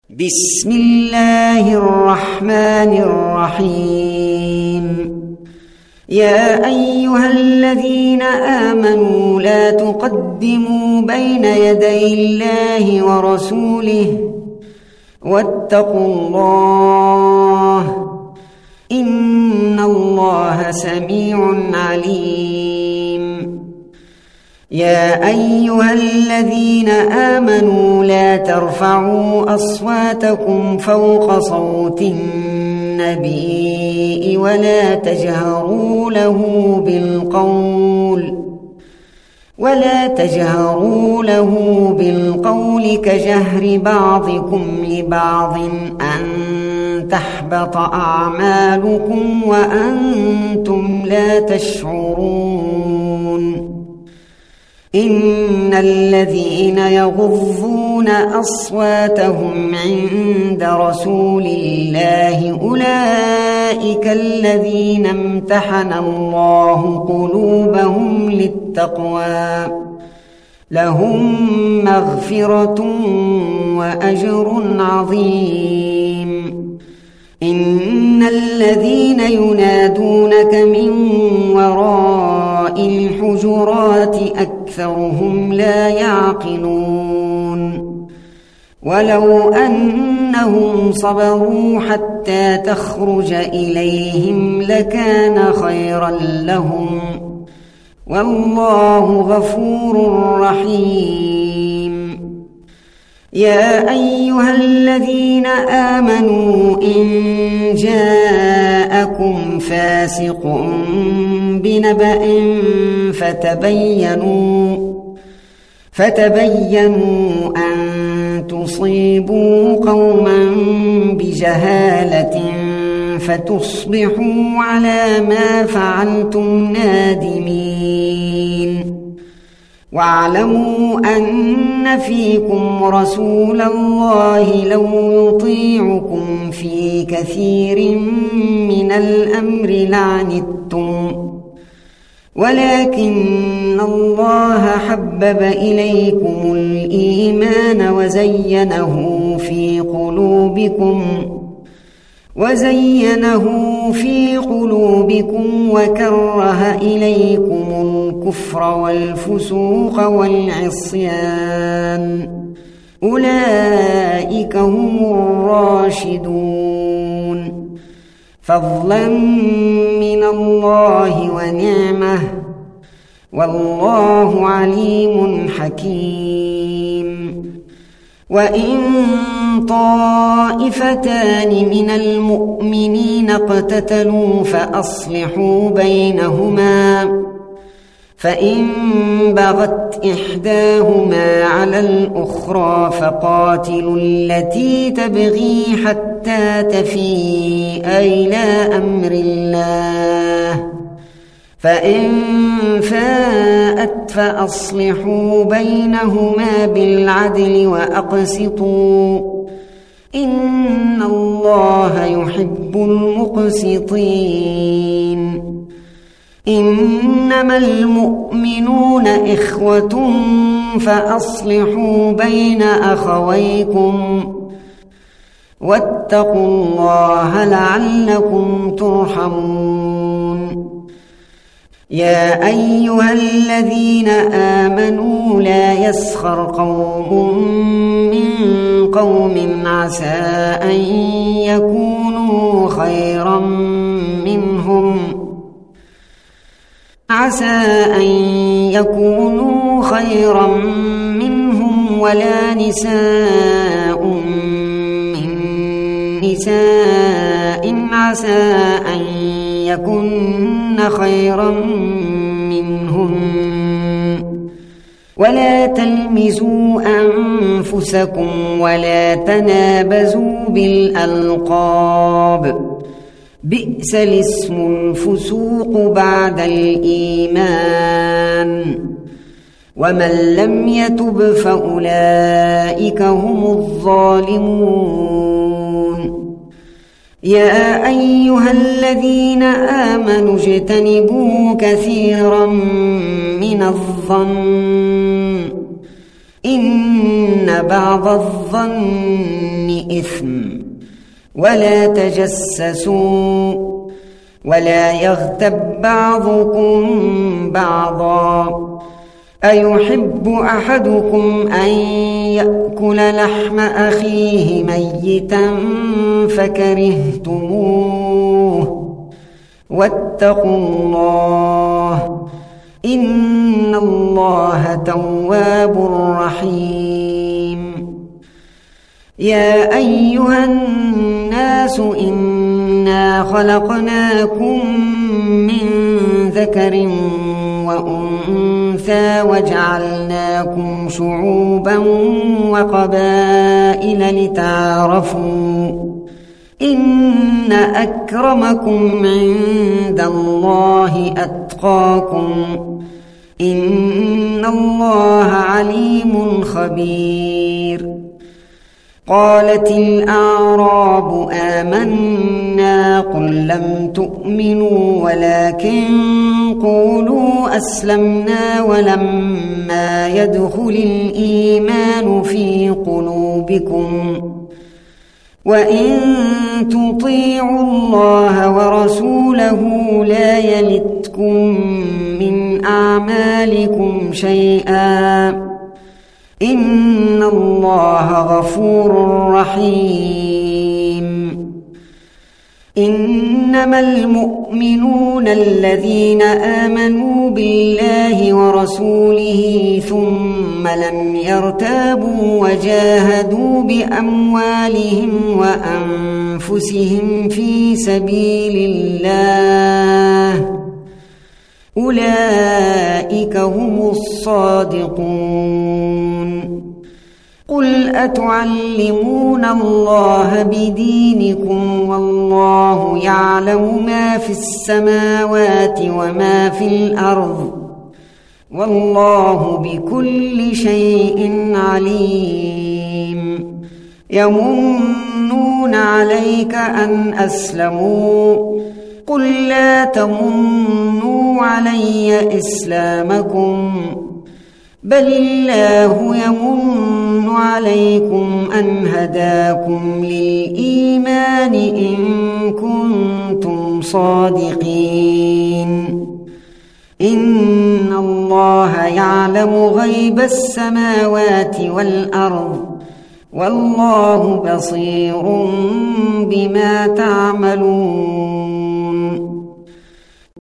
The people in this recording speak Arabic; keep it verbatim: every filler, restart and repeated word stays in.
بسم الله الرحمن الرحيم. يا أيها الذين آمنوا لا تقدموا بين يدي الله ورسوله واتقوا الله إن الله سميع عليم. يا أيها الذين آمنوا لا ترفعوا أصواتكم فوق صوت النبي ولا تجهروا له بالقول ولا تجهروا له بالقول كجهر بعضكم لبعض أن تحبط أعمالكم وأنتم لا تشعرون. إن الذين يغضون أصواتهم عند رسول الله أولئك الذين امتحن الله قلوبهم للتقوى لهم مغفرة وأجر عظيم. إن الذين ينادونك من وراء الحجرات أكثرهم لا يعقلون. ولو أنهم صبروا حتى تخرج إليهم لكان خيرا لهم والله غفور رحيم. يا أيها الذين آمنوا إن جاءكم فاسق بنبأ فتبينوا فتبينوا أن تصيبوا قوما بجهالة فتصبحوا على ما فعلتم نادمين. واعلموا أن فيكم رسول الله لو يطيعكم في كثير من الأمر لعنتم ولكن الله حبب إليكم الإيمان وزينه في قلوبكم وزينه في قلوبكم وكره إليكم الكفر والفسوق والعصيان أولئك هم الراشدون فضلا من الله ونعمه والله عليم حكيم. وإن طائفتان من المؤمنين اقتتلوا فأصلحوا بينهما فإن بغت إحداهما على الأخرى فقاتلوا التي تبغي حتى تفيء إلى أمر الله فإن فاءت فأصلحوا بينهما بالعدل وأقسطوا إن الله يحب المقسطين. إنما المؤمنون إخوة فأصلحوا بين أخويكم واتقوا الله لعلكم ترحمون. يا أيها الذين آمنوا لا يسخر قوم من قوم عسى أن يكونوا خيرا منهم عسى أن يكونوا خيرا منهم ولا نساء من نساء عسى أن يكن خيرا منهم ولا تلمزوا أنفسكم ولا تنابزوا بالألقاب بئس الاسم الفسوق بعد الإيمان ومن لم يتب فأولئك هم الظالمون. يا أيها الذين آمنوا اجتنبوا كثيرا من الظن إن بعض الظن إثم ولا تجسسوا ولا يغتب بعضكم بعضا أيحب أحدكم أن يأكل لحم أخيه ميتا فكرهتموه واتقوا الله إن الله تواب رحيم يا أيها الناس إنا خلقناكم من ذكر وأنثى وجعلناكم شعوبا وقبائل لتعارفوا إن أكرمكم عند الله أتقاكم إن الله عليم خبير قالت الأعراب آمنا قل لم تؤمنوا ولكن قولوا أسلمنا ولما يدخل الإيمان في قلوبكم وإن تطيعوا الله ورسوله لا يلتكم من أعمالكم شيئا إن الله غفور رحيم إنما المؤمنون الذين آمنوا بالله ورسوله ثم لم يرتابوا وجاهدوا بأموالهم وأنفسهم في سبيل الله أولئك هم الصادقون قل أتعلمون الله بدينكم والله يعلم ما في السماوات وما في الأرض والله بكل شيء عليم يمنون عليك أن أسلموا قل لا تمنوا علي إسلامكم بل الله يمن عليكم أن هداكم للإيمان إن كنتم صادقين إن الله يعلم غيب السماوات والأرض والله بصير بما تعملون